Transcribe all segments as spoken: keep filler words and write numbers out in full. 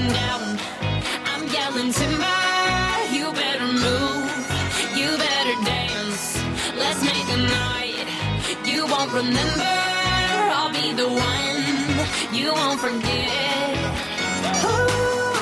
going down. I'm yelling timber, you better move, you better dance. Let's make a night you won't remember. I'll be the one you won't forget. Ooh.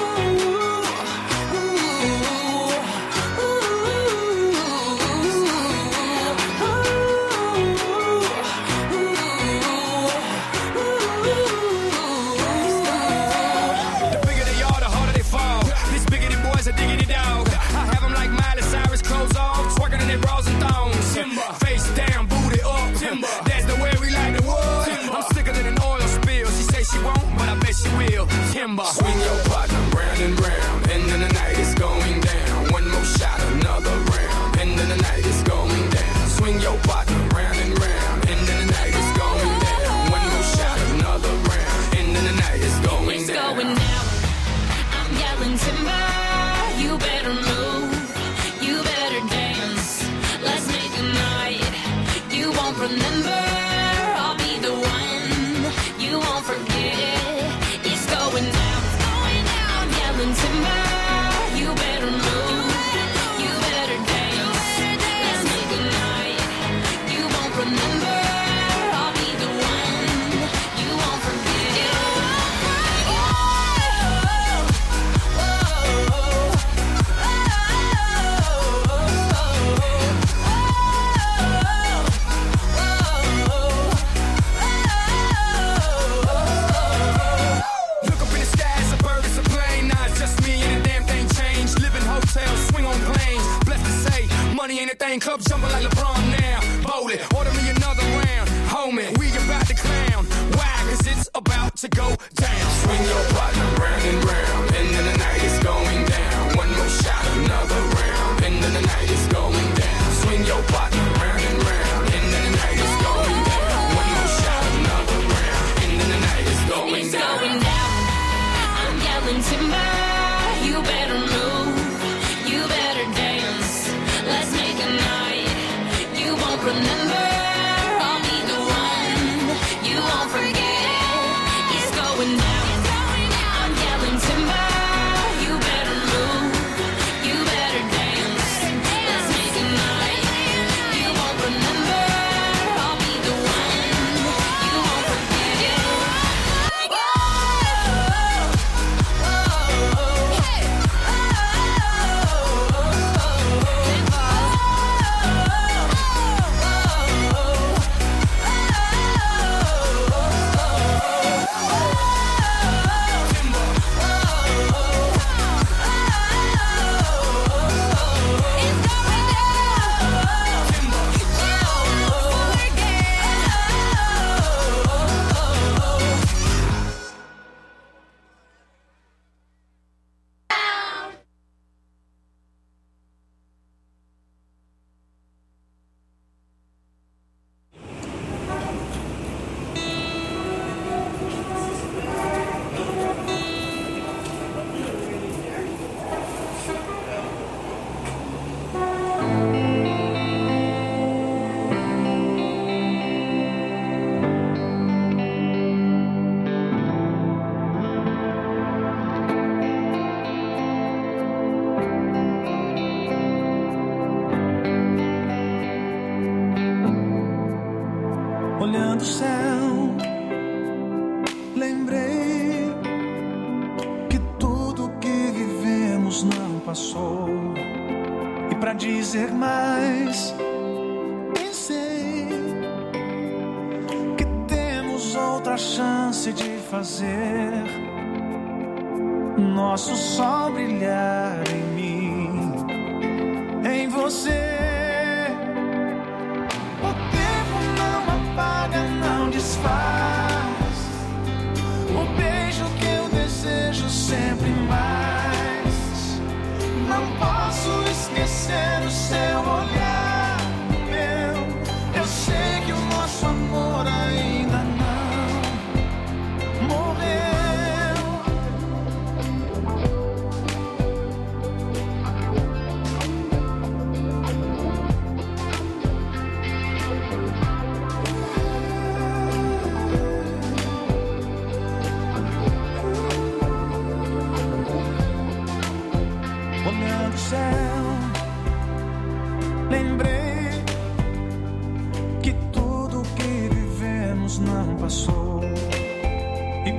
Swing your partner round and round, and then the night is going down. One more shot, another round, and then the night is going down. Swing your partner round and round, and then the night is going down. One more shot, another round, and then the night is going it's down. It's going down. I'm yelling timber, you better move, you better dance. Let's make a night you won't remember. I'll be the one you won't forget. It's going down. Timber, you better move, you better dance. Let's make a night you won't remember. I'll be the one you won't forget. Oh, oh, oh, look up in the sky, it's a bird, it's a plane. Nah, it's just me and the damn thing changed. Live in hotels, swing on planes. Blessed to say, money ain't a thing. Club jumping like LeBron now. Bowl it, order me another round. Homie, we about to clown. Why? Cause it's about to go down. Swing your partner round and round, and then the night is going down. One more shot, another round, and then the night is going down. Swing your partner round and round, and then the night is going down. One more shot, another round, and then the night is going it's down. Going down. I'm yelling timber, you better move, you better dance. Let's make a night you won't remember. I'll be the one you won't forget. It's going down. I'm yelling timber, you better move, you better dance. Let's make a night you won't remember. I'll be the one you won't forget. Olhando o céu, lembrei que tudo que vivemos não passou. E pra dizer mais, pensei que temos outra chance de fazer nosso sol brilhar em mim, em você. Não desfaz o beijo que eu desejo sempre mais. Não posso esquecer o seu olhar meu. Eu sei que o nosso amor ainda não morreu.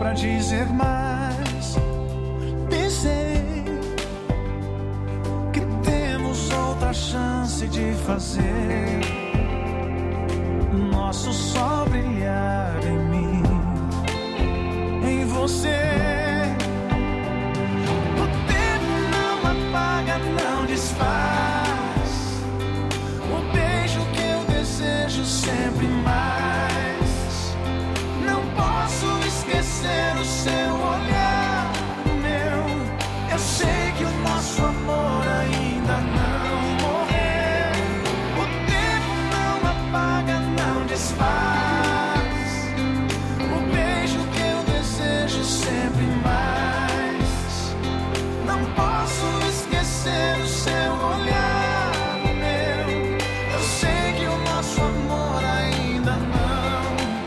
pra dizer mais. Pensei que temos outra chance de fazer nosso sol brilhar em mim, em você. O tempo não apaga, não desfaz o beijo que eu desejo sempre mais. Não posso esquecer o seu olhar, meu. Eu sei que o nosso amor ainda não morreu. O tempo não apaga, não desfaz o beijo que eu desejo sempre mais. Não posso esquecer o seu olhar, meu. Eu sei que o nosso amor ainda não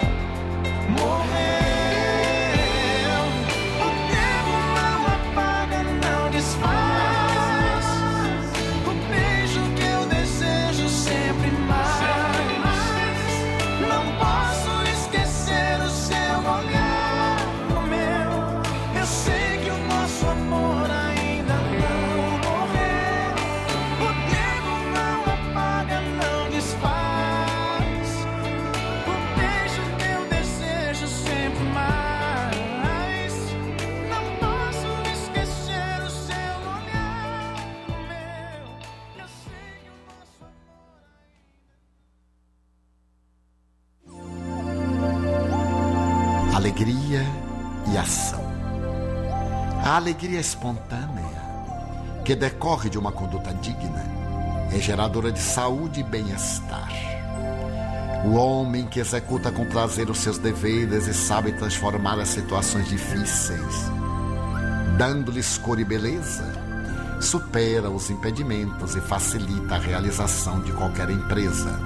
morreu. O tempo não apaga, não desfaz o beijo que eu desejo sempre mais. Não posso esquecer o seu olhar, meu. Eu sei que o nosso amor ainda não morreu. O tempo não apaga, não desfaz o beijo que eu desejo sempre mais. Não posso esquecer o seu olhar, meu. Eu sei que o nosso amor. Alegria e ação. A alegria espontânea, que decorre de uma conduta digna, é geradora de saúde e bem-estar. O homem que executa com prazer os seus deveres e sabe transformar as situações difíceis, dando-lhes cor e beleza, supera os impedimentos e facilita a realização de qualquer empresa.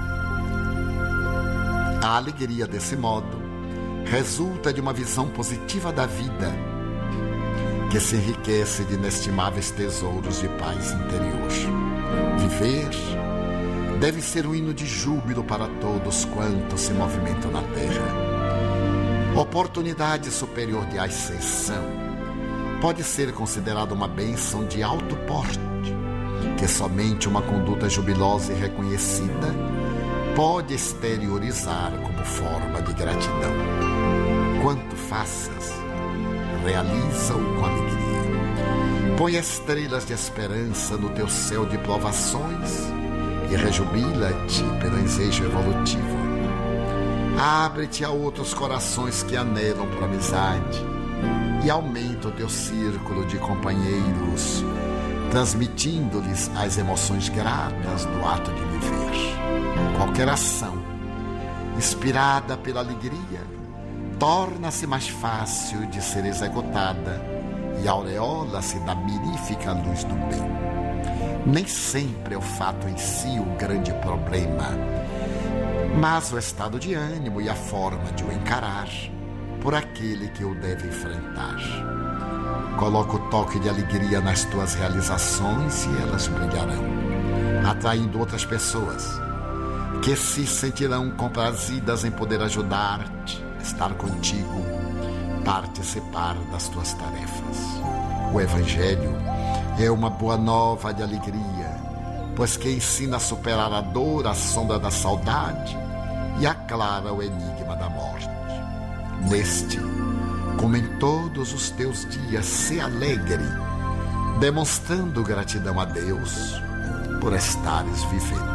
A alegria, desse modo, resulta de uma visão positiva da vida, que se enriquece de inestimáveis tesouros de paz interior. Viver deve ser um hino de júbilo para todos quantos se movimentam na terra. Oportunidade superior de ascensão pode ser considerada uma bênção de alto porte, que somente uma conduta jubilosa e reconhecida pode exteriorizar como forma de gratidão. Quanto faças, realiza-o com alegria. Põe estrelas de esperança no teu céu de provações e rejubila-te pelo ensejo evolutivo. Abre-te a outros corações que anelam por amizade e aumenta o teu círculo de companheiros, transmitindo-lhes as emoções gratas do ato de viver. Qualquer ação inspirada pela alegria torna-se mais fácil de ser executada e aureola-se da mirífica luz do bem. Nem sempre é o fato em si o grande problema, mas o estado de ânimo e a forma de o encarar por aquele que o deve enfrentar. Coloca o toque de alegria nas tuas realizações e elas brilharão, atraindo outras pessoas que se sentirão comprazidas em poder ajudar-te, estar contigo, participar das tuas tarefas. O Evangelho é uma boa nova de alegria, pois que ensina a superar a dor, a sombra da saudade e aclara o enigma da morte. Neste, como em todos os teus dias, se alegre, demonstrando gratidão a Deus por estares vivendo.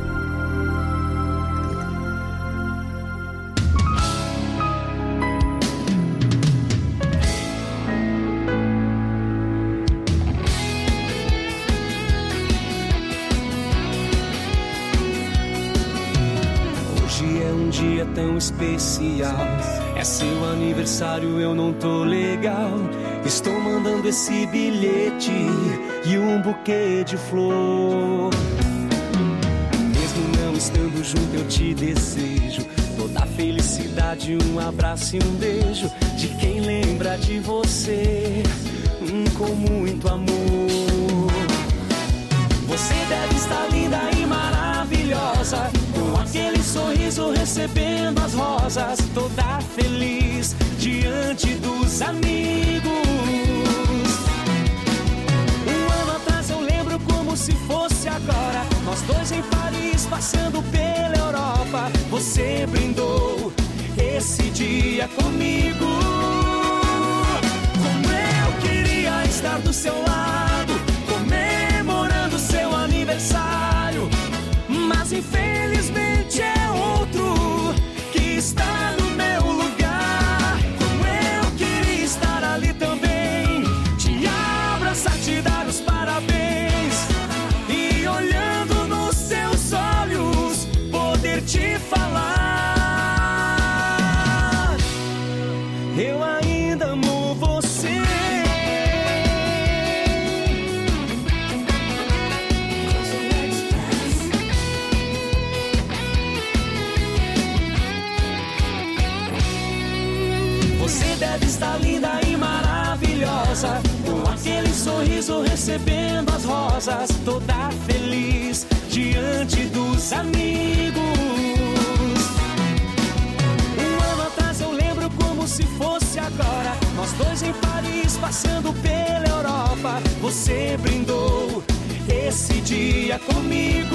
Tão especial, é seu aniversário, eu não tô legal. Estou mandando esse bilhete e um buquê de flor. Mesmo não estando junto, eu te desejo toda a felicidade, um abraço e um beijo de quem lembra de você, hum, com muito amor. Você deve estar linda e maravilhosa, com aquele sorriso recebendo as rosas, toda feliz diante dos passeando pela Europa. Você brindou esse dia comigo. Como eu queria estar do seu lado, comemorando seu aniversário. Mas infelizmente é outro que está no meu lugar. Como eu queria estar ali também, te abraçar, te dar os parabéns, e olhando nos seus olhos, poder te falar: eu ainda amo você. Você deve estar linda e maravilhosa, com aquele sorriso recebendo as rosas, toda feliz diante dos amigos. Um ano atrás eu lembro como se fosse agora, nós dois em Paris passeando pela Europa. Você brindou esse dia comigo.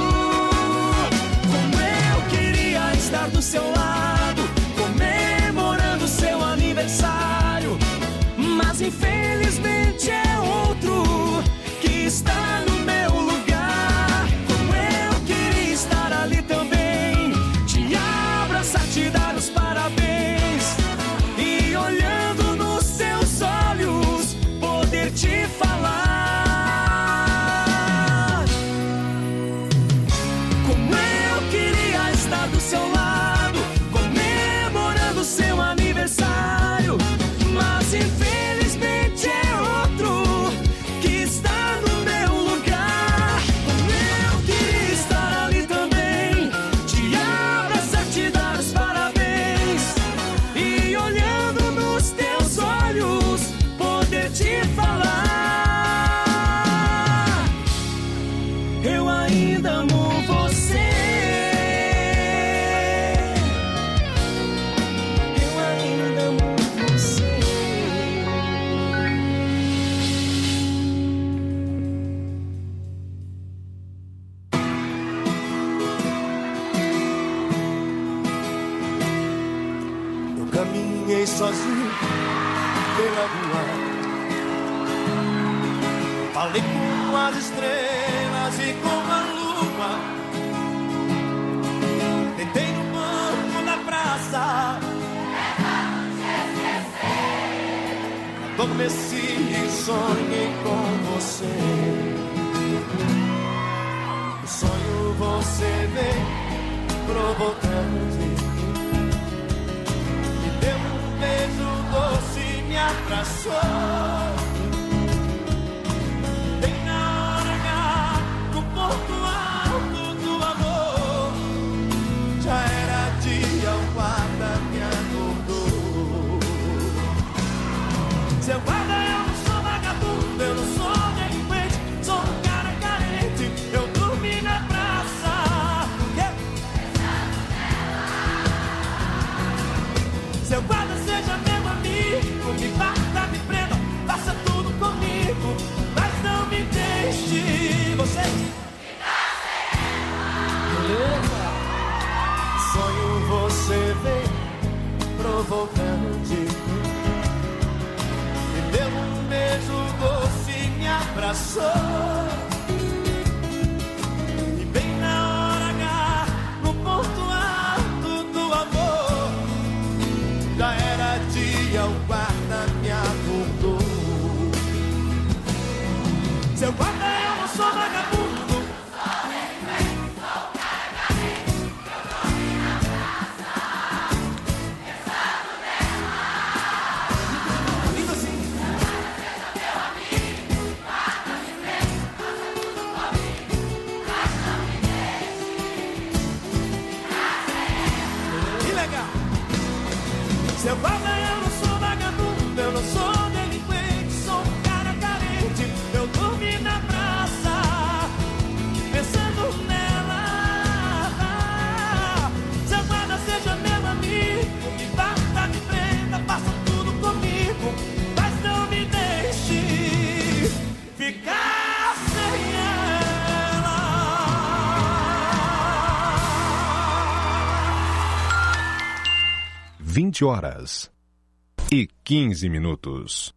Como eu queria estar do seu lado, comemorando seu aniversário. Mas infelizmente é outro que está no meu lugar. Como eu queria estar ali também, te abraçar, te dar os parabéns, e olhando nos seus olhos, poder te falar: como eu queria estar do seu lado, comemorando seu aniversário. Mas infelizmente é outro que está no meu lugar. Como eu queria estar ali também, te abraçar, te dar os parabéns, e olhando nos teus olhos, poder te falar: eu ainda amo você. Eu ainda amo você. Eu caminhei sozinho pela rua, falei com as estrelas e com a lua. Deitei no banco da praça, adormeci e sonhei com você. No sonho você veio provocante, deu um beijo doce, me abraçou. Bem na hora H, no ponto alto do amor, já era dia, o guarda me acordou. Seu guarda, eu não sou vagabundo, eu não sou delinquente, sou um cara carente, eu dormi na praça. Yeah. Seu guarda, seja meu amigo, me bata, me prenda, faça tudo comigo, mas não me deixe. Você beleza? Sonho você veio provocante, me deu um beijo doce, me abraçou. E bem na hora H, no ponto alto do amor, já era dia, o guarda me acordou. Seu guarda, eu não sou vagabundo, lindo assim. Que legal. Seu guarda, eu não sou vagabundo. vinte horas e quinze minutos.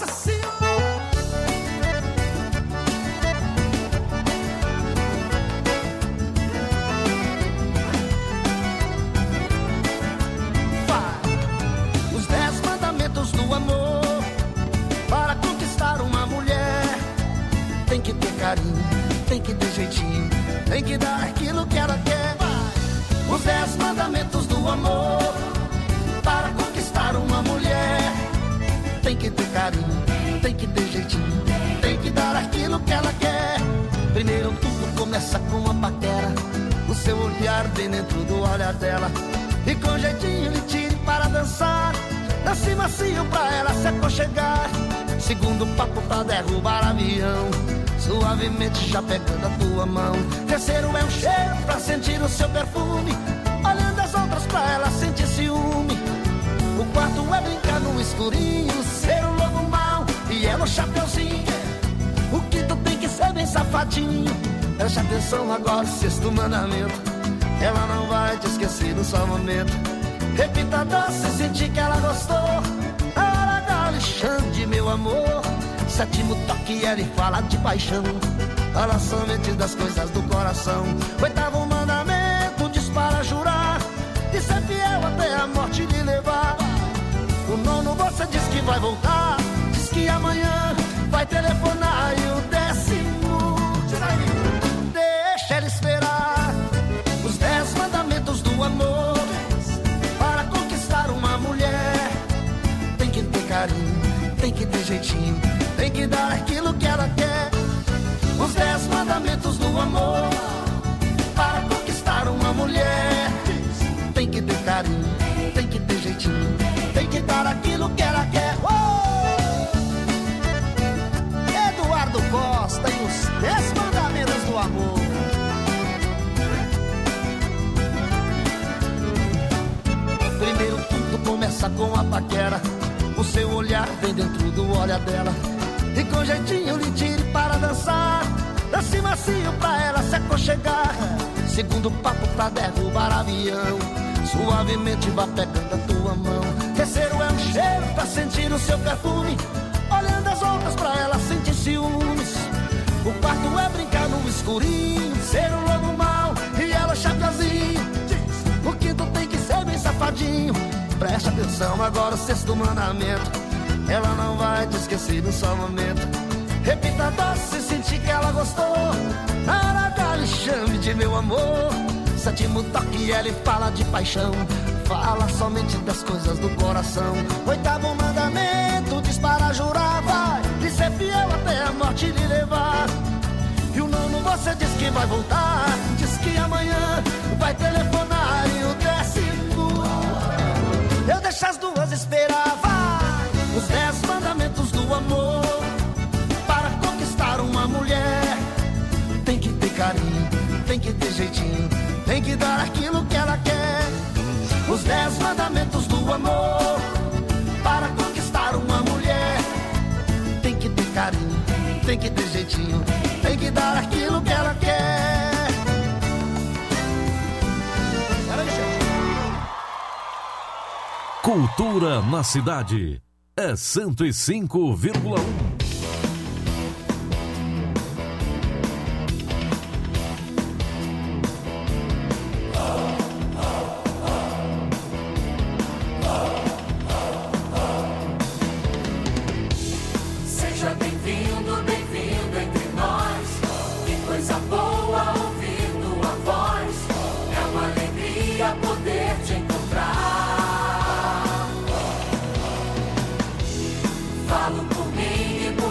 Os dez mandamentos do amor. Para conquistar uma mulher, tem que ter carinho, tem que ter jeitinho, tem que dar aquilo que ela quer. Os dez mandamentos do amor. Para conquistar uma mulher, tem que ter carinho, tem que ter jeitinho, tem que dar aquilo que ela quer. Primeiro tudo começa com a paquera, o seu olhar bem dentro do olhar dela. E com jeitinho lhe tire para dançar, dance macio pra ela se aconchegar. Segundo papo pra derrubar avião, suavemente já pegando a tua mão. Terceiro é um cheiro pra sentir o seu perfume, olhando as outras pra ela sentir ciúme. O quarto é brincar no escurinho, ser um lobo mau e ela o chapeuzinho. O quinto tem que ser bem safadinho. Preste atenção agora, sexto mandamento, ela não vai te esquecer no só momento. Repita doce, sentir que ela gostou, na hora da Alexandre, meu amor. Sétimo toque, ela fala de paixão, fala somente das coisas do coração. Oitavo mandamento, diz para jurar e ser fiel até a morte lhe levar. O nono você diz que vai voltar, diz que amanhã vai telefonar. E o décimo, deixa ela esperar. Os dez mandamentos do amor. Para conquistar uma mulher, tem que ter carinho, tem que ter jeitinho, tem que dar aquilo que ela quer. Os dez mandamentos do amor. Para conquistar uma mulher, tem que ter carinho, tem que ter jeitinho, tem que dar aquilo que ela quer. Oh! Eduardo Costa e os dez mandamentos do amor. Primeiro tudo começa com a paquera, o seu olhar vem dentro do olhar dela. E com jeitinho lhe tire para dançar, dance macio pra ela se aconchegar. Segundo papo pra derrubar avião, suavemente vá pegando a tua mão. Terceiro é um cheiro pra sentir o seu perfume, olhando as outras pra ela sentir ciúmes. O quarto é brincar no escurinho, ser um lobo mau e ela chapeuzinho. O quinto tem que ser bem safadinho. Preste atenção agora, o sexto mandamento, ela não vai te esquecer no só momento. Repita doce, sentir que ela gostou, na hora da lhe chame de meu amor. Sétimo toque, ela fala de paixão, fala somente das coisas do coração. Oitavo mandamento, diz para jurar, vai lhe ser fiel até a morte lhe levar. E o nono você diz que vai voltar, diz que amanhã vai telefonar. E o décimo, eu deixo as duas esperar, vai. Os dez mandamentos do amor. Para conquistar uma mulher, tem que ter carinho, tem que ter jeitinho, tem que dar aquilo que ela quer. Os dez mandamentos do amor. Para conquistar uma mulher, tem que ter carinho, tem que ter jeitinho, tem que dar aquilo que ela quer. Cultura na cidade é cento e cinco vírgula um. Falo por mim e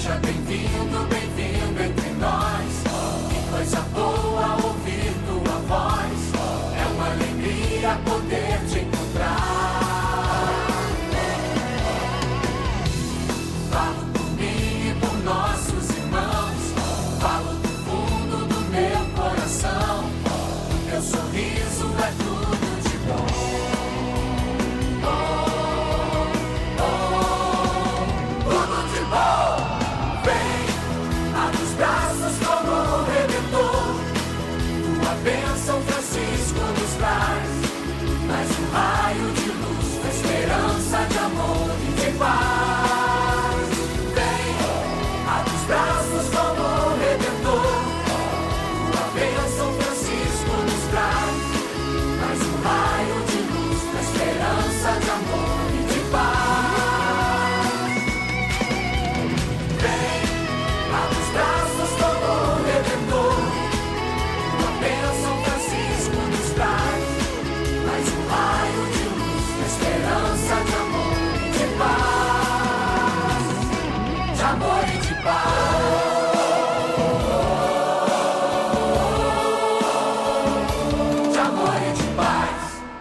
Seja bem-vindo, bem-vindo entre nós. Que coisa boa ouvir tua voz. É uma alegria poder te encontrar. Falo por mim e por nossos irmãos. Falo do fundo do meu coração. O teu sorriso é tudo de bom. São Francisco nos traz mais um raio de luz, da esperança, de amor e de paz. Vem, abre os braços como o Redentor. Tua bênção, Francisco, nos traz mais um raio de luz, da esperança, de amor e de paz. Vem, abre os braços como o Redentor. Tua bênção, mais um raio de luz, de esperança, de amor e de paz. De amor e de paz. De amor e de paz.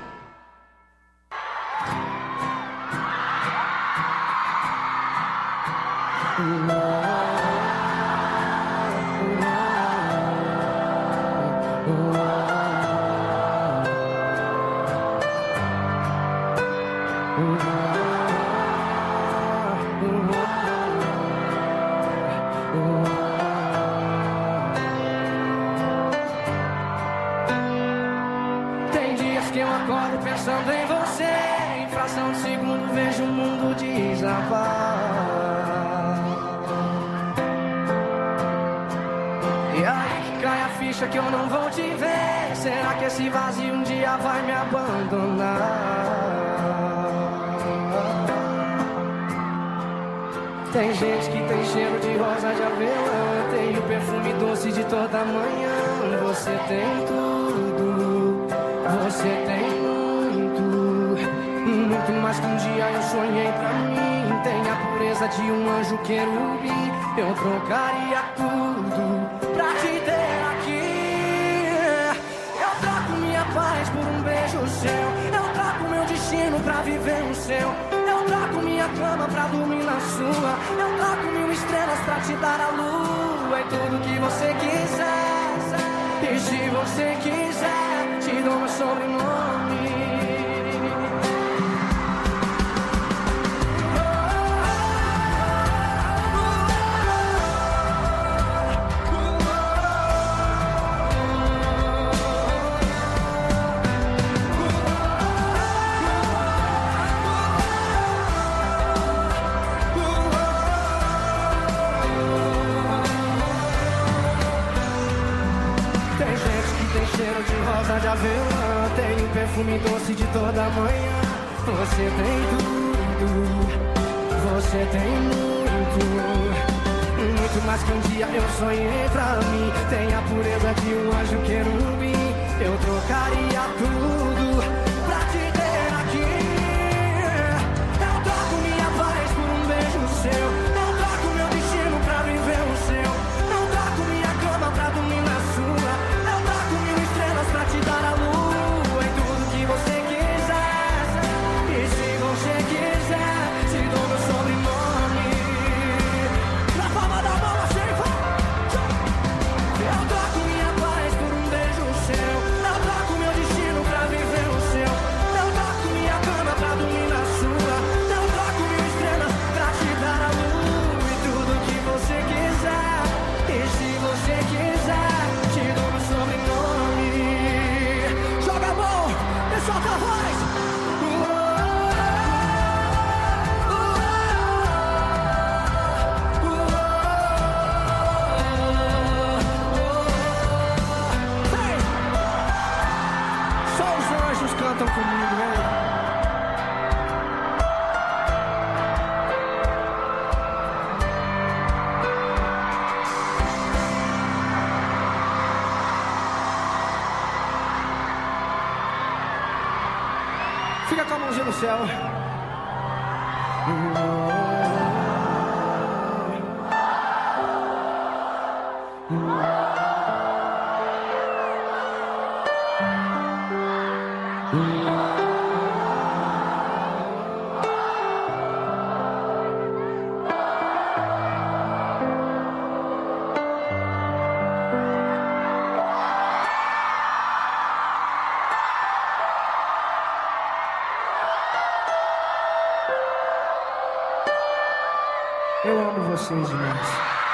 Tem dias que eu acordo pensando em você. Em fração de segundo vejo o mundo desabar. E aí que cai a ficha que eu não vou te ver. Será que esse vazio um dia vai me abandonar? Tem gente que tem cheiro de rosa de avelã. Tem o perfume doce de toda manhã. Você tem tudo, você tem muito, muito mais que um dia eu sonhei pra mim. Tem a pureza de um anjo querubim. Eu trocaria tudo pra te ter aqui. Eu troco minha paz por um beijo seu. Eu troco meu destino pra viver no seu. Eu troco minha cama pra dormir na sua. Eu troco mil estrelas pra te dar a lua. E tudo que você quiser. E se você quiser, te dou meu sobrenome. Cheiro de rosa de avelã. Tem o perfume doce de toda manhã. Você tem tudo, você tem muito, muito mais que um dia eu sonhei pra mim. Tem a pureza de um anjo querubim. Eu trocaria tudo pra te ter aqui. Eu troco minha paz por um beijo seu. Eu troco meu destino pra viver o seu. Eu troco minha cama pra dormir na sua. Pra te dar a lua e tudo que você quiser. E se você quiser, te dou meu sobrenome. Na palma da mão, assim, eu troco minha paz por um beijo seu. Eu troco meu destino pra viver o seu. Eu troco minha cama pra dormir na sua. Eu troco mil estrelas pra te dar a lua e tudo que você quiser. E se você quiser, te dou meu sobrenome. Joga a mão e solta a voz. Hey! Só os anjos cantam comigo, hein? Fica com a mãozinha no céu. Eu amo vocês demais.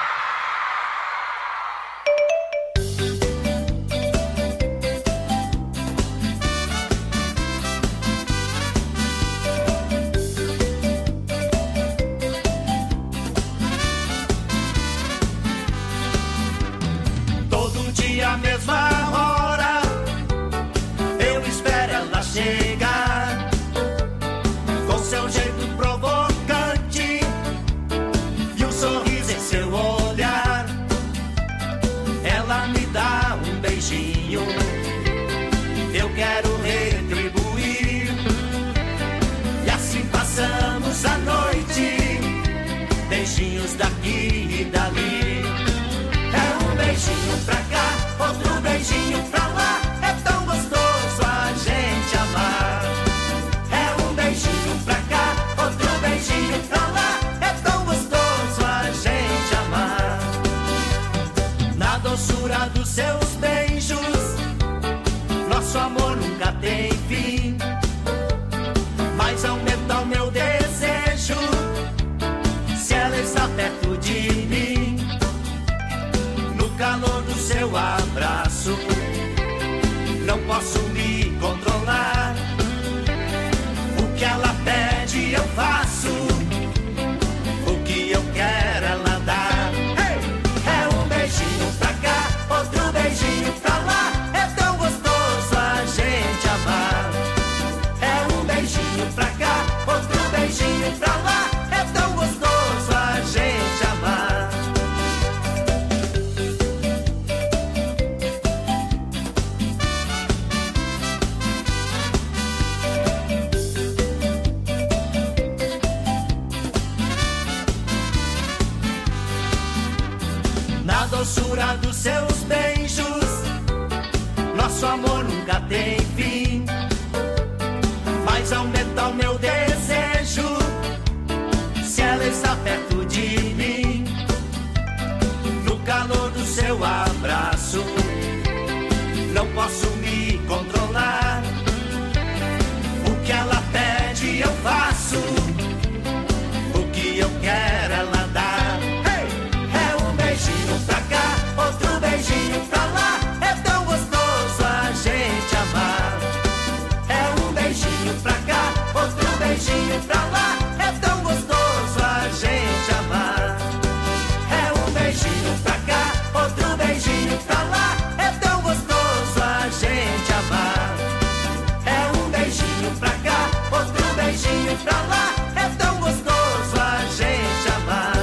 Todo dia a mesma hora, eu espero ela chegar, com seu jeito provocante e um sorriso em seu olhar. Ela me dá um beijinho, eu quero retribuir, e assim passamos a noite, beijinhos daqui e dali. É um beijinho pra cá, outro beijinho pra lá, é tão gostoso a gente amar. É um beijinho pra cá, outro beijinho pra lá, é tão gostoso a gente amar. Na doçura dos seus beijos, nosso amor nunca tem fim, mas aumenta o meu desejo se ela está perto de mim. No calor do seu abraço, não posso me controlar. O que ela pede eu faço, o que eu quero ela dá. É um beijinho pra cá, outro beijinho pra lá, é tão gostoso a gente amar. É um beijinho pra cá, outro beijinho pra lá, é tão gostoso a gente amar. Na doçura dos seus beijos, nosso amor nunca tem fim, mas aumenta o meu desejo se ela está perto de mim. No calor do seu abraço, não posso me controlar. O que ela pede eu faço, o que eu quero ela dá. É um beijinho pra cá, outro beijinho pra lá, é tão gostoso a gente amar. É um beijinho pra cá, outro beijinho pra lá, é tão gostoso a gente amar. É um beijinho pra cá, outro beijinho pra lá, é tão gostoso a gente amar. É um beijinho pra cá, outro beijinho pra lá, é tão gostoso a gente amar.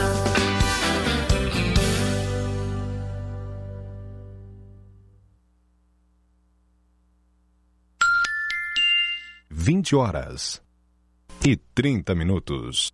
vinte horas e trinta minutos.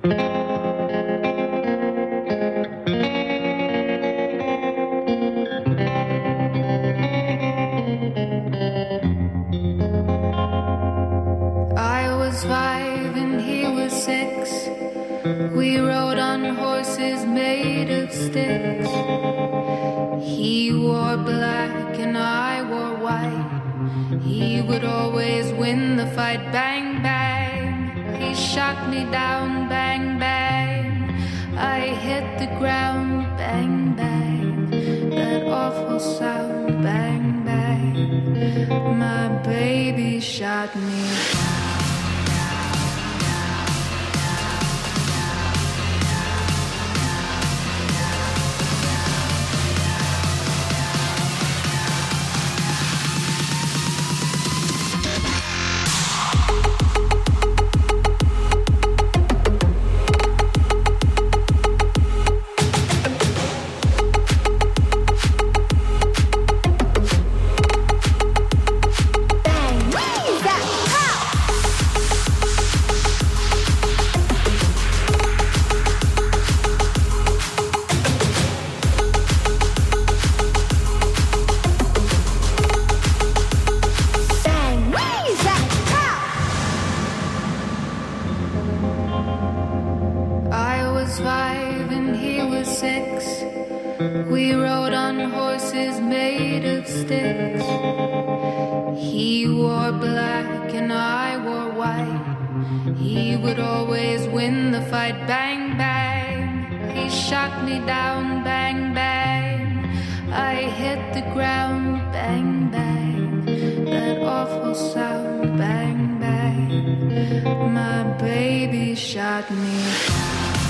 I was five and he was six. We rode on horses made of sticks. He wore black and I wore white. He would always win the fight. Bang, bang. He shot me down. Bang, bang. I hit the ground. Bang, bang. That awful sound. Bang, bang. My baby shot me down. We rode on horses made of sticks. He wore black and I wore white. He would always win the fight. Bang, bang. shot me down, bang, bang. I hit the ground, bang, bang. That awful sound, bang, bang. My baby shot me down.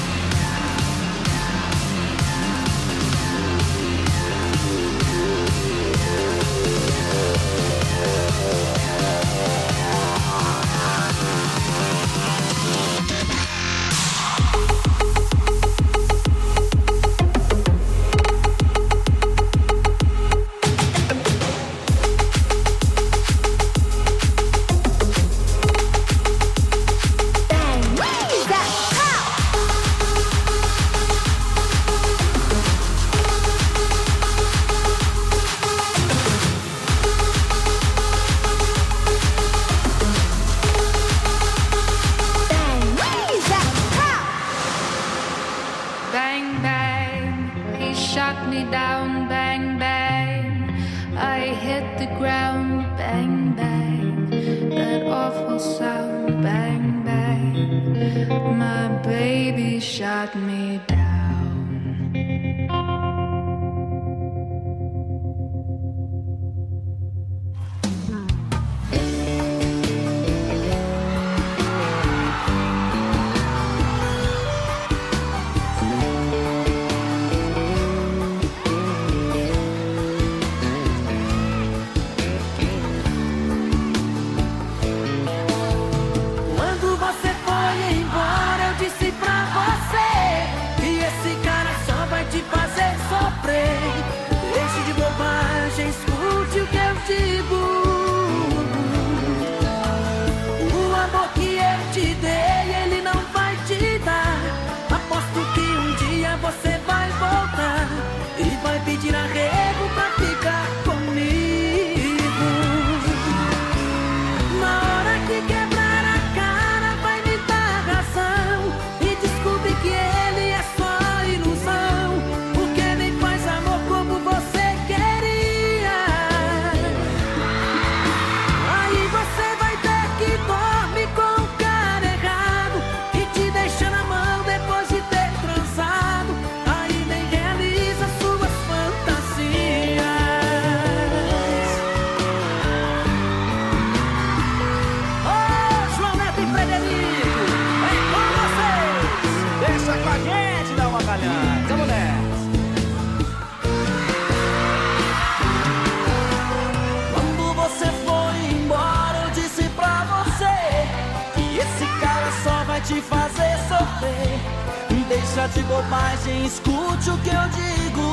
te fazer sofrer. Deixa de bobagem, escute o que eu digo.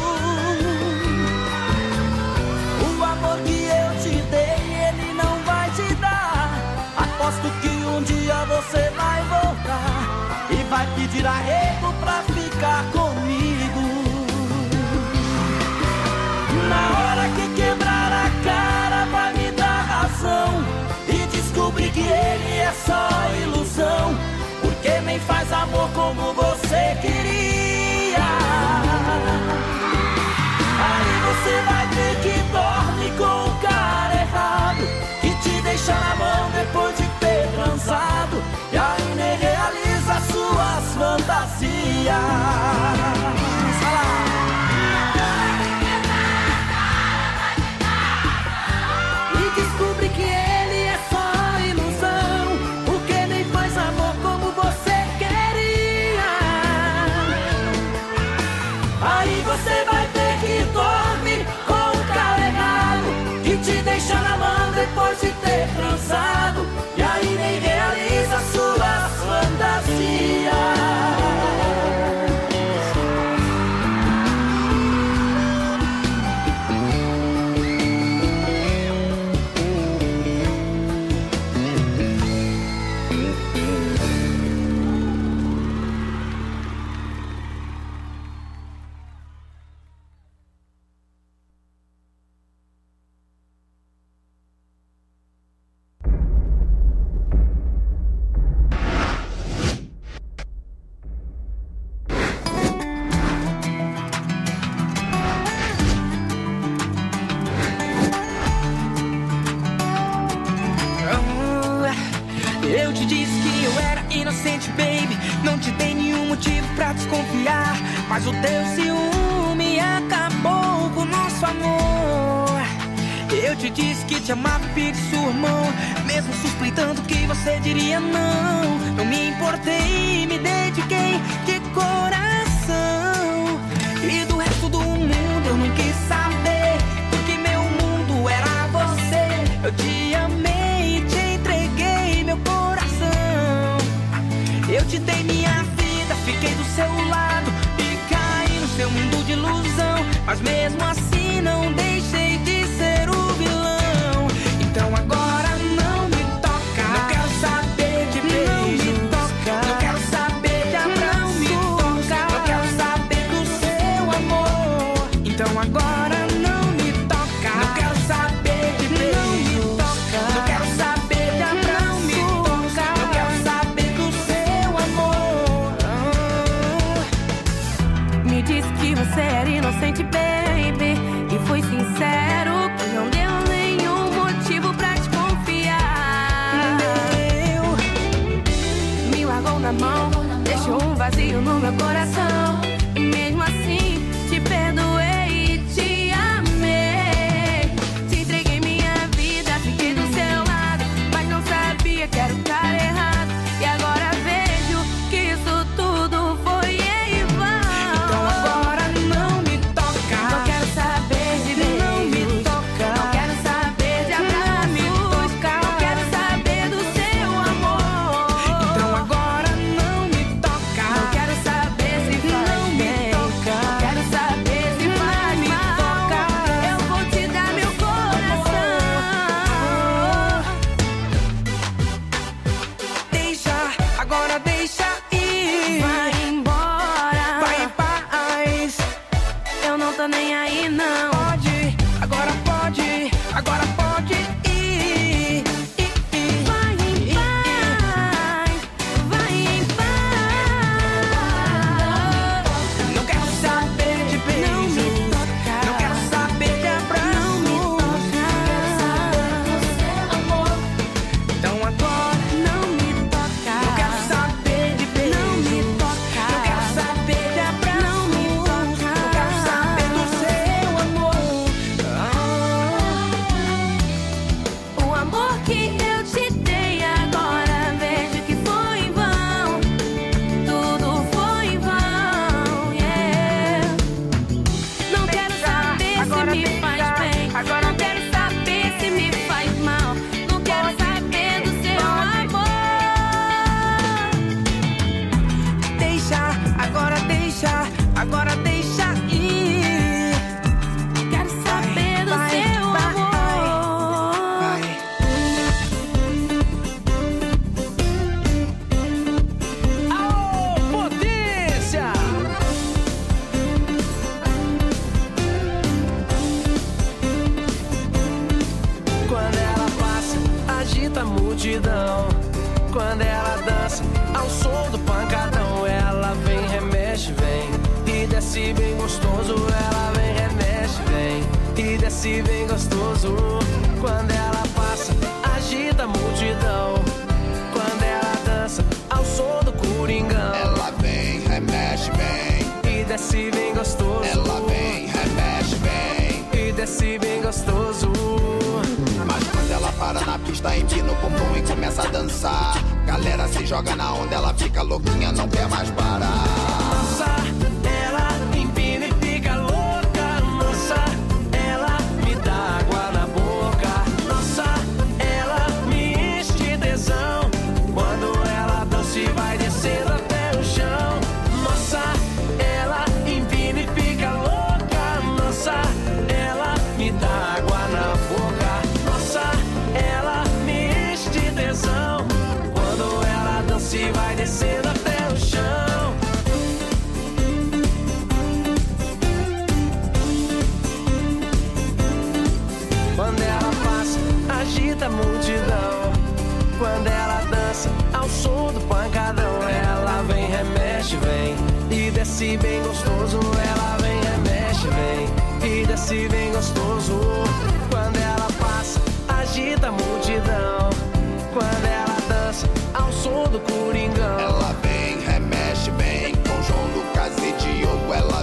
O amor que eu te dei, ele não vai te dar. Aposto que um dia você vai voltar e vai pedir arrego pra ficar comigo. Na hora que quebrar a cara, vai me dar razão e descobrir que ele é só ilusão, porque nem faz amor como você queria. Aí você vai ver que dorme com o cara errado, que te deixa na mão depois de ter transado, e aí nem realiza suas fantasias. E descobre que ele é só ilusão, porque nem faz amor como você queria. Aí você vai ter que dorme com o cara errado, que te deixa na mão depois de ter transado, e aí nem realiza suas fantasias. Mas o teu ciúme acabou com o nosso amor. Eu te disse que te amava, pedi sua mão, mesmo suspeitando que você diria não. Não me importei, me dediquei de coração. E do resto do mundo eu não quis saber, porque meu mundo era você. Eu te amei e te entreguei meu coração. Eu te dei minha vida, fiquei do seu lado e caí no seu mundo de ilusão. Mas mesmo assim não deixei de ser o vilão. Então agora não me toca, não quero saber de beijo, não me toca, não quero saber de abraço, não me toca, não quero saber do seu amor. Então agora não me toca, não quero saber de beijo, não me toca, não quero saber de abraço, não me toca, não quero saber do seu amor. Me disse que você era inocente, baby, e foi sincero, que não deu nenhum motivo pra te confiar. Deu. Me largou na mão, deixou um vazio no meu coração. E mesmo assim te perdoei e te amei. Te entreguei minha vida, fiquei do seu lado, mas não sabia que era o cara errado. E agora vejo que isso tudo foi em vão. Então agora não me toca, não quero saber de beijo, não me toca, não quero saber de abraço, me toca, não quero saber do seu amor. Então agora não me toca, não quero saber se faz não me bem, toca, não quero saber se faz me toca. Eu vou te dar meu coração. Deixa, agora deixa ir. Vai embora, vai em paz. Eu não tô nem aí não. Pode, agora pode, agora pode ir. Ir, ir. Vai em paz, vai em paz. Não quero saber de beijo, não me toca, não quero saber de abraço, não me toca, amor. Então agora não me toca, não quero saber de beijo, não me toca, não quero saber de abraço, não me toca, não quero saber do seu amor. O amor que eu te dei agora vejo que foi em vão. Tudo foi em vão, yeah. Não quero saber se me faz bem, não quero saber se me faz mal, não quero saber do seu amor. Deixa, agora deixa, agora deixa ir. Quero saber do seu amor. Aô, potência! Quando ela passa, agita a multidão. Quando ela dança, ao som do pancadão, ela vem, remexe, vem e desce bem gostoso. Ela vem, remexe, vem e desce bem gostoso. Quando ela passa, agita a multidão. Quando ela dança, ao som do coringão, Ela vem, remexe bem. e desce bem gostoso. Ela vem, remexe bem. e desce bem gostoso. Mas quando ela para na pista, empina o bumbum e começa a dançar. Galera se joga na onda, ela fica louquinha, não quer mais parar. Nossa, ela empina e fica louca. Nossa, ela me dá água na boca. Nossa, ela me enche de tesão. Quando ela dança e vai descendo até o chão. Nossa, ela empina e fica louca. Nossa, ela me dá água na boca. Nossa, ela me enche de tesão. Quando ela dança e vai descendo até o chão. Quando ela passa, agita a multidão. Quando ela dança, ao som do pancadão, ela vem, remexe, vem e desce bem gostoso. Ela vem, remexe, vem e desce bem gostoso. Quando ela passa, agita a multidão. Quando ela dança, ao som do coringão, Ela vem, remexe bem. Com João Lucas e Diogo, ela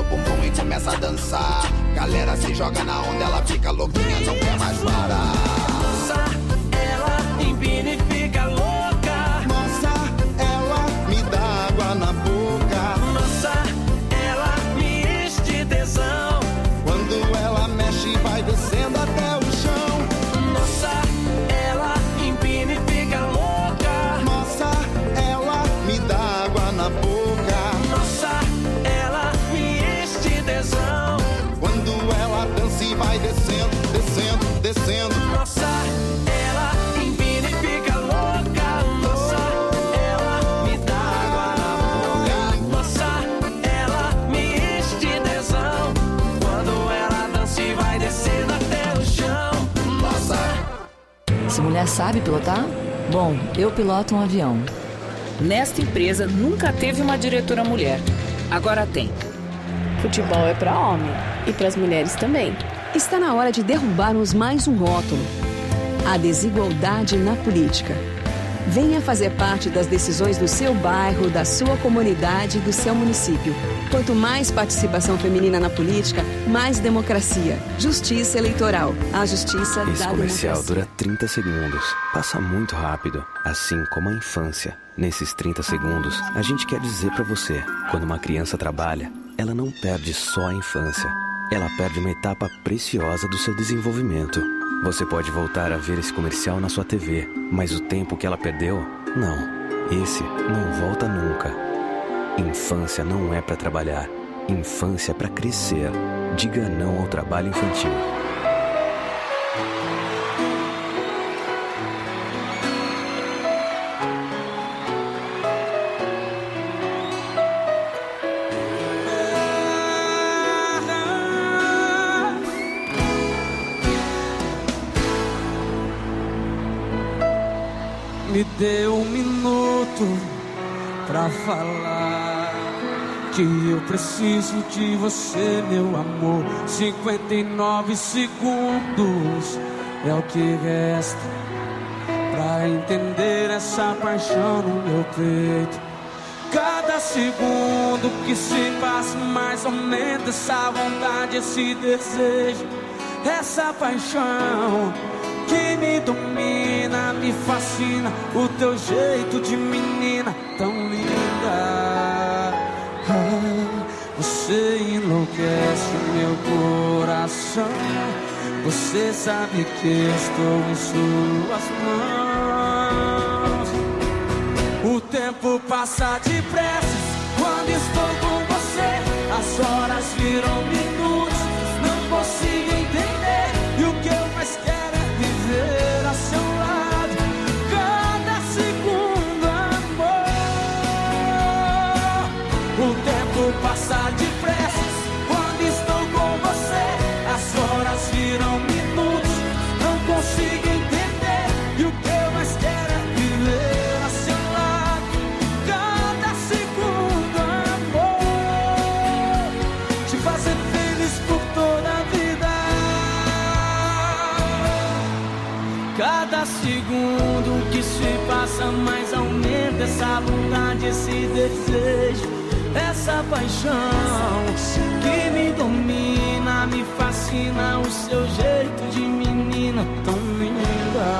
bumbum e começa a dançar. Galera se joga na onda, ela fica louquinha, não quer mais parar. Nossa, ela empina e fica louca. Nossa, ela me dá água na boca. Nossa, ela me enche de tesão. Quando ela mexe vai descendo até o chão. Nossa, ela empina e fica louca. Nossa, ela me dá água na boca. Nossa, ela me enche de tesão. Quando ela dança e vai descendo, descendo, descendo. Nossa, ela empina e fica louca. Nossa, ela me dá água na boca. Nossa, ela me enche de tesão. Quando ela dança e vai descendo até o chão. Nossa. Se mulher sabe pilotar? Bom, eu piloto um avião. Nesta empresa nunca teve uma diretora mulher. Agora tem. Futebol é para homem e para as mulheres também. Está na hora de derrubarmos mais um rótulo: a desigualdade na política. Venha fazer parte das decisões do seu bairro, da sua comunidade e do seu município. Quanto mais participação feminina na política, mais democracia. Justiça eleitoral. A justiça Esse da comercial democracia. dura trinta segundos. Passa muito rápido, assim como a infância. Nesses trinta segundos, a gente quer dizer pra você: quando uma criança trabalha, ela não perde só a infância. Ela perde uma etapa preciosa do seu desenvolvimento. Você pode voltar a ver esse comercial na sua T V, mas o tempo que ela perdeu, não. Esse não volta nunca. Infância não é pra trabalhar. Infância é pra crescer. Diga não ao trabalho infantil. Me dê um minuto pra falar que eu preciso de você, meu amor. Cinquenta e nove segundos é o que resta pra entender essa paixão no meu peito. Cada segundo que se passa mais aumenta essa vontade, esse desejo, essa paixão que me domina, me fascina, o teu jeito de menina tão linda. Ah, você enlouquece o meu coração. Você sabe que estou em suas mãos. O tempo passa depressa quando estou com você. As horas viram minutos, não consigo entender. E o que eu mais quero viver a seu lado, cada segundo, amor. O tempo passa depressa quando estou com você. As horas viram minutos, não consigo entender. E o que eu mais quero é viver a seu lado, cada segundo, amor. Te fazer feliz por toda a vida. Cada segundo que se passa mais aumenta essa vontade, esse desejo, essa paixão que me domina, me fascina, o seu jeito de menina tão linda.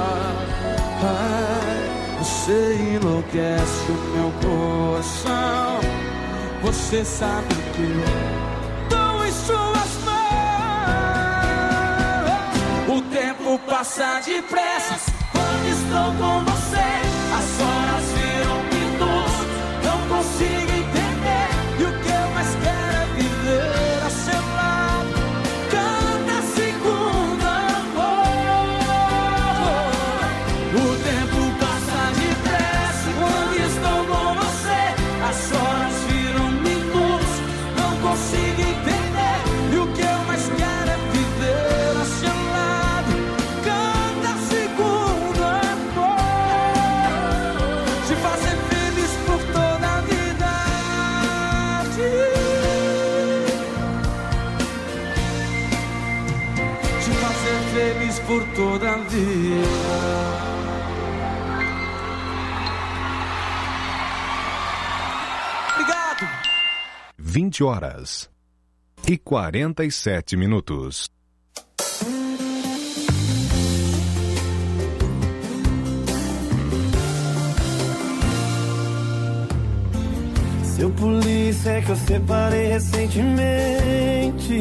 Ai, você enlouquece o meu coração. Você sabe que eu tô em suas mãos. O tempo passa depressa quando estou com você. As horas viram minutos, não consigo entender. E o que eu mais quero é viver a seu lado, cada segundo, amor. O tempo passa depressa quando estou com você. As horas viram minutos, não consigo entender. E o que eu mais quero é viver a seu lado, cada segundo, amor. Te fazer feliz por toda a vida. Te fazer feliz por toda a vida. vinte horas e quarenta e sete minutos. Seu polícia é que eu separei recentemente.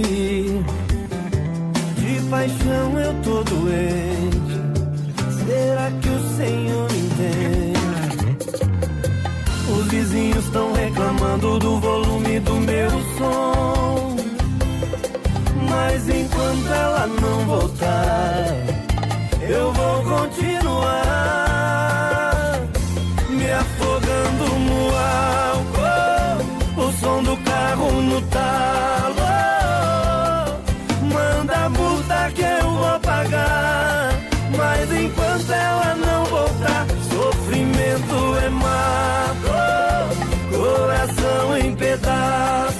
De paixão eu tô doente. Será que o Senhor me entende? Os vizinhos estão reclamando do volume do meu som. Mas enquanto ela não voltar, eu vou continuar me afogando no álcool, o som do carro no talo. Manda a multa que eu vou pagar, mas enquanto ela não voltar, sofrimento é mato, coração em pedaços.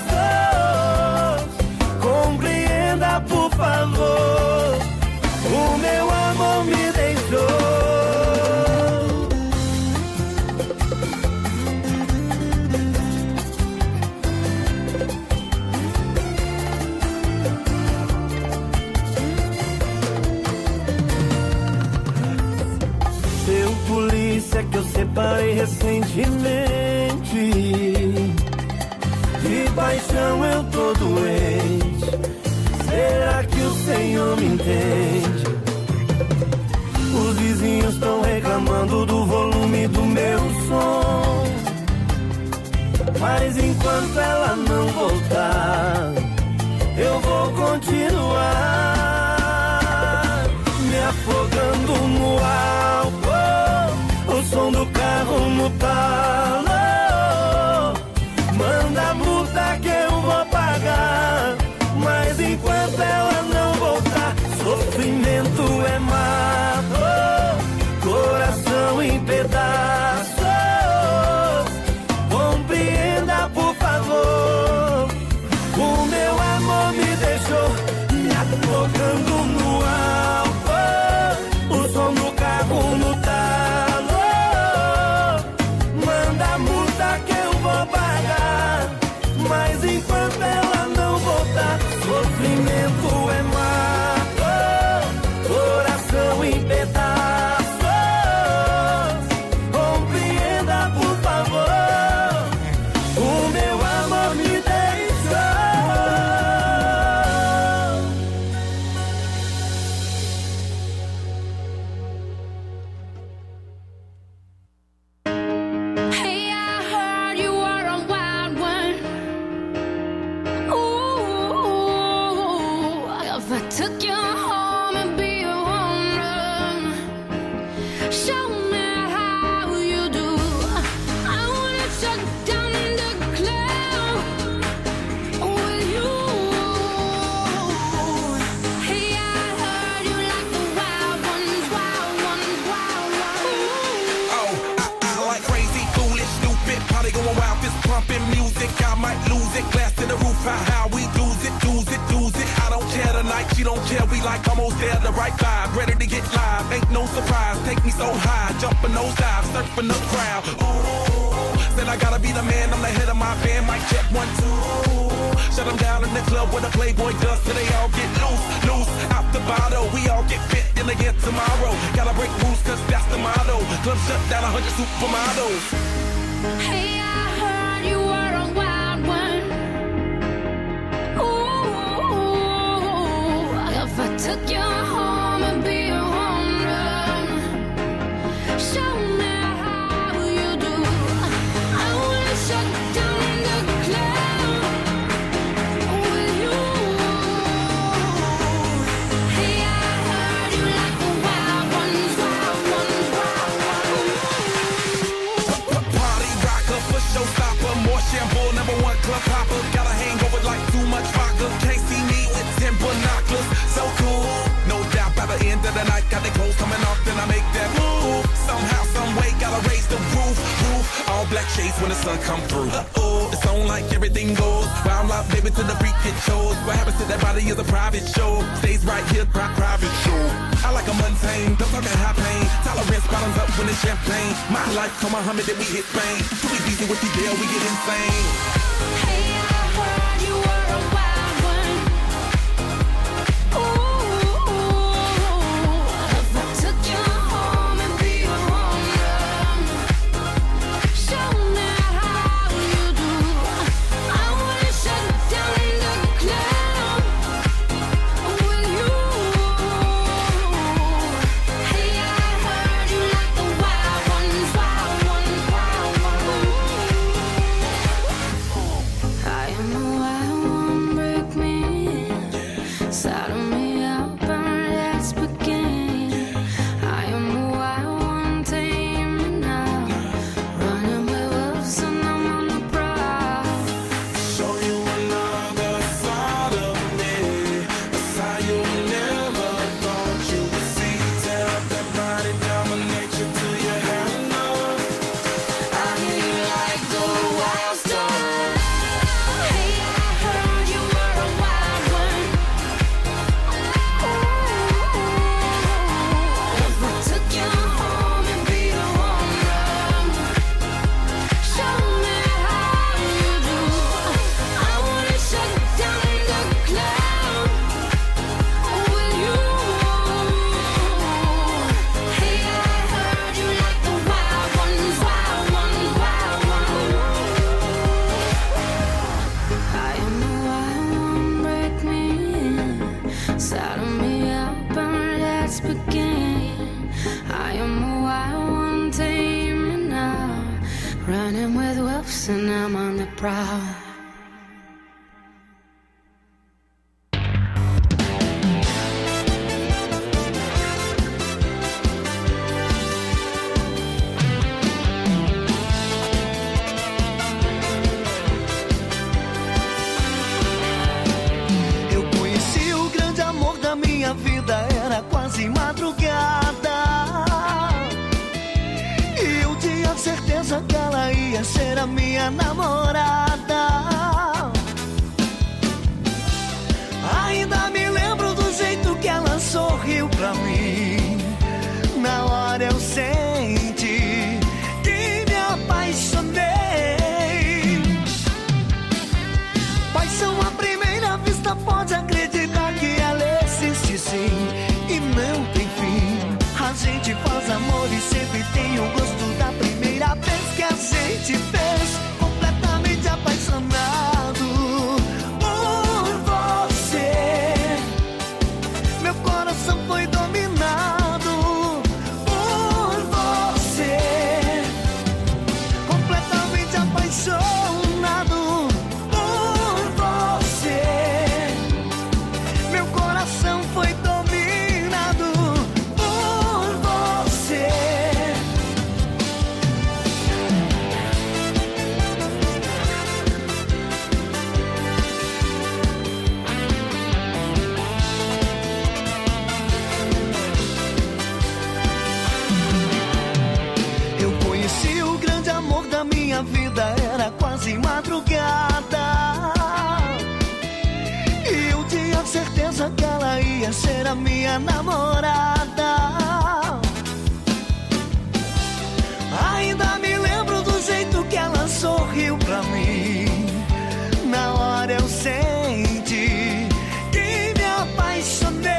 Compreenda, por favor, o meu amor me deixou. Seu polícia que eu separei recentemente. De paixão eu tô doente. Será que o Senhor me entende? Os vizinhos estão reclamando do volume do meu som. Mas enquanto ela não voltar, eu vou continuar me afogando no álcool, o som do carro no talo. Manda a multa que eu vou pagar, mas enquanto ela não voltar, sofrimento é mato, coração em pedaços. Compreenda, por favor, o meu amor me deixou me afogando no álcool, o som do carro no talo. Manda a multa que eu vou pagar, mas enquanto ela não voltar, sofrimento é mato, coração em pedaços. Compreenda, por favor, o meu amor me deixou. Hey, I heard you were a wild one. Ooh, if I took you home and be your home, show me how you do. I wanna shut down the cloud with you. Hey, I heard you like the wild ones, wild ones, wild ones. Oh, I, I like crazy, foolish, stupid, probably going wild, fist pumping music. I might lose it, glass to the roof, how, how we lose it, lose it, lose it. I don't care tonight, she don't care, we like almost there, the right vibe, ready to get live, ain't no surprise, take me so high, jumping those dives, surfing the crowd. Ooh, said I gotta be the man, I'm the head of my band, mic check one, two. Shut them down in the club where the Playboy does, till they all get loose, loose, out the bottle, we all get fit in again tomorrow. Gotta break rules, cause that's the motto, club shut down, a hundred supermodels. Hey, I heard you were a wild one. Ooh, if I took you home and be your home run, show me how you do. I wanna shut down the cloud with you. Hey, I heard you like the wild ones, wild ones, wild ones. Party rocker, for showstopper, more shampoo, number one club hopper. Got a hangover like too much vodka. Can't see me with ten binoculars. So cool, no doubt by the end of the night, got the clothes coming off, then I make that move. Somehow, some way, gotta raise the roof, roof. All black shades when the sun come through. Uh-oh, it's on like everything goes. Wild out, baby, to the freak it shows. What happens to that body is a private show. Stays right here, pri- private show. I like a mundane, don't talk high pain. Tolerance bottoms up when it's champagne. My life, come Muhammad, then we hit Spain. Too easy with the deal, we get insane. Hey, I heard you were a wild one. Running with wolves and I'm on the prowl. Vida era quase madrugada e eu tinha certeza que ela ia ser a minha namorada. Ainda me lembro do jeito que ela sorriu pra mim. Na hora eu senti que me apaixonei. Paixão à primeira vista, pode acreditar que ela existe sim e não tem fim. A gente faz amor e sempre tem o gosto da primeira vez que a gente fez. Completamente apaixonado por você. Meu coração foi dominado por você. Completamente apaixonado por você. Meu coração foi dominado por você. Eu conheci o grande amor da minha vida, era quase madrugada. E eu tinha certeza que ela ia ser a minha namorada. Ainda me lembro do jeito que ela sorriu pra mim. Na hora eu senti que me apaixonei.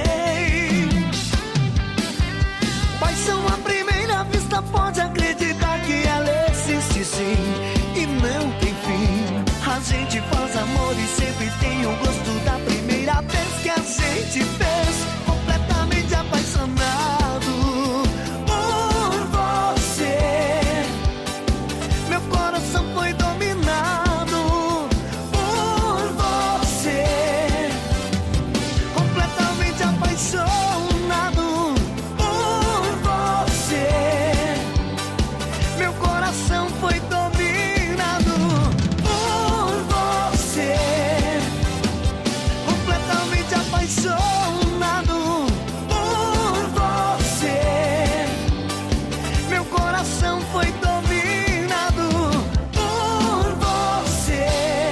Paixão à primeira vista, pode acreditar que ela existe sim e não tem fim. A gente faz amor e sempre tem o gosto da primeira vez que a gente fez. Completamente apaixonado por você. Meu coração foi dominado por você. Completamente apaixonado por você. Meu coração foi dominado por você. Completamente apaixonado por você. Meu coração foi dominado por você.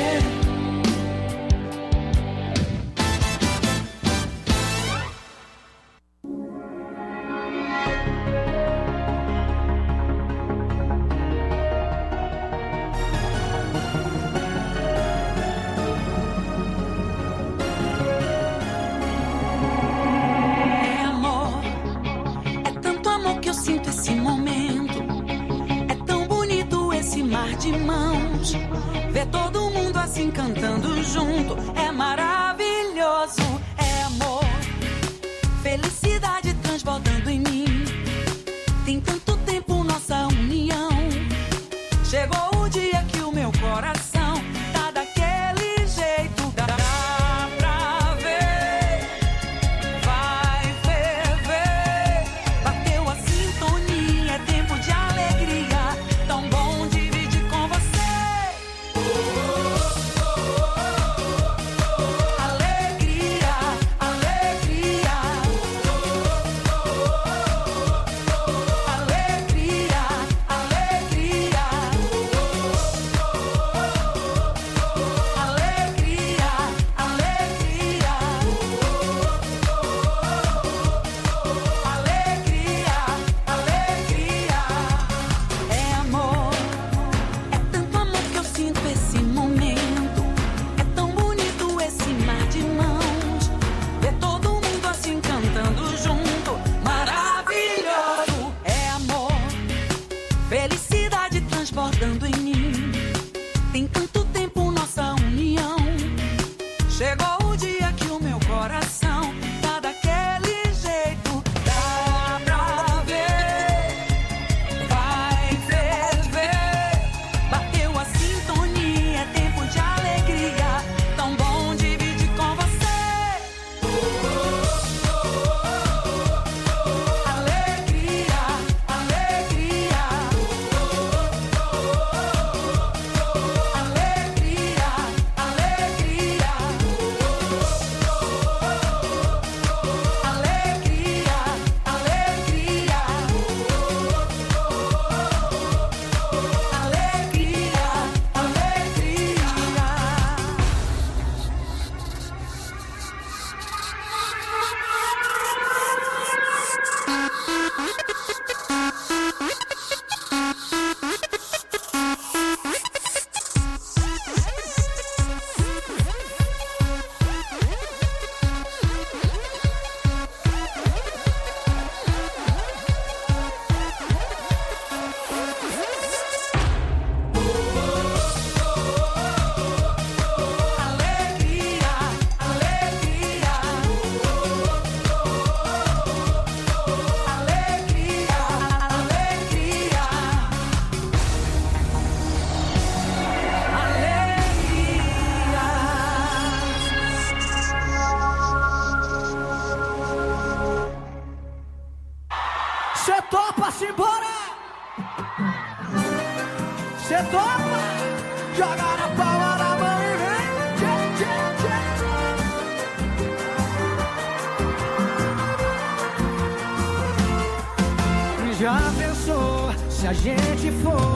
É amor, é tanto amor que eu sinto esse momento. É tão bonito esse mar de mãos. Ver todo mundo assim cantando junto é maravilhoso. É amor, felicidade transbordando em mim. Tem tanto tempo nossa união. Chegou o dia que o meu coração tá daquele jeito. Dá pra ver, vai ferver. Bateu a sintonia, é tempo de alegria. Tão bom dividir com você. Alegria, alegria. Alegria, alegria. Alegria, alegria. Alegria, alegria. É amor, é tanto amor que eu sinto esse momento. É tão bonito esse mar de mãos. Ver todo mundo assim cantando junto, maravilhoso. É amor, felicidade transbordando em mim. Tem tanto tempo nossa união. Chegou o dia que o meu coração tá daquele jeito. Dá pra ver, vai ferver. Cê topa? Joga na palma da mão e vem. Tchê, tchê, tchê. Já pensou se a gente for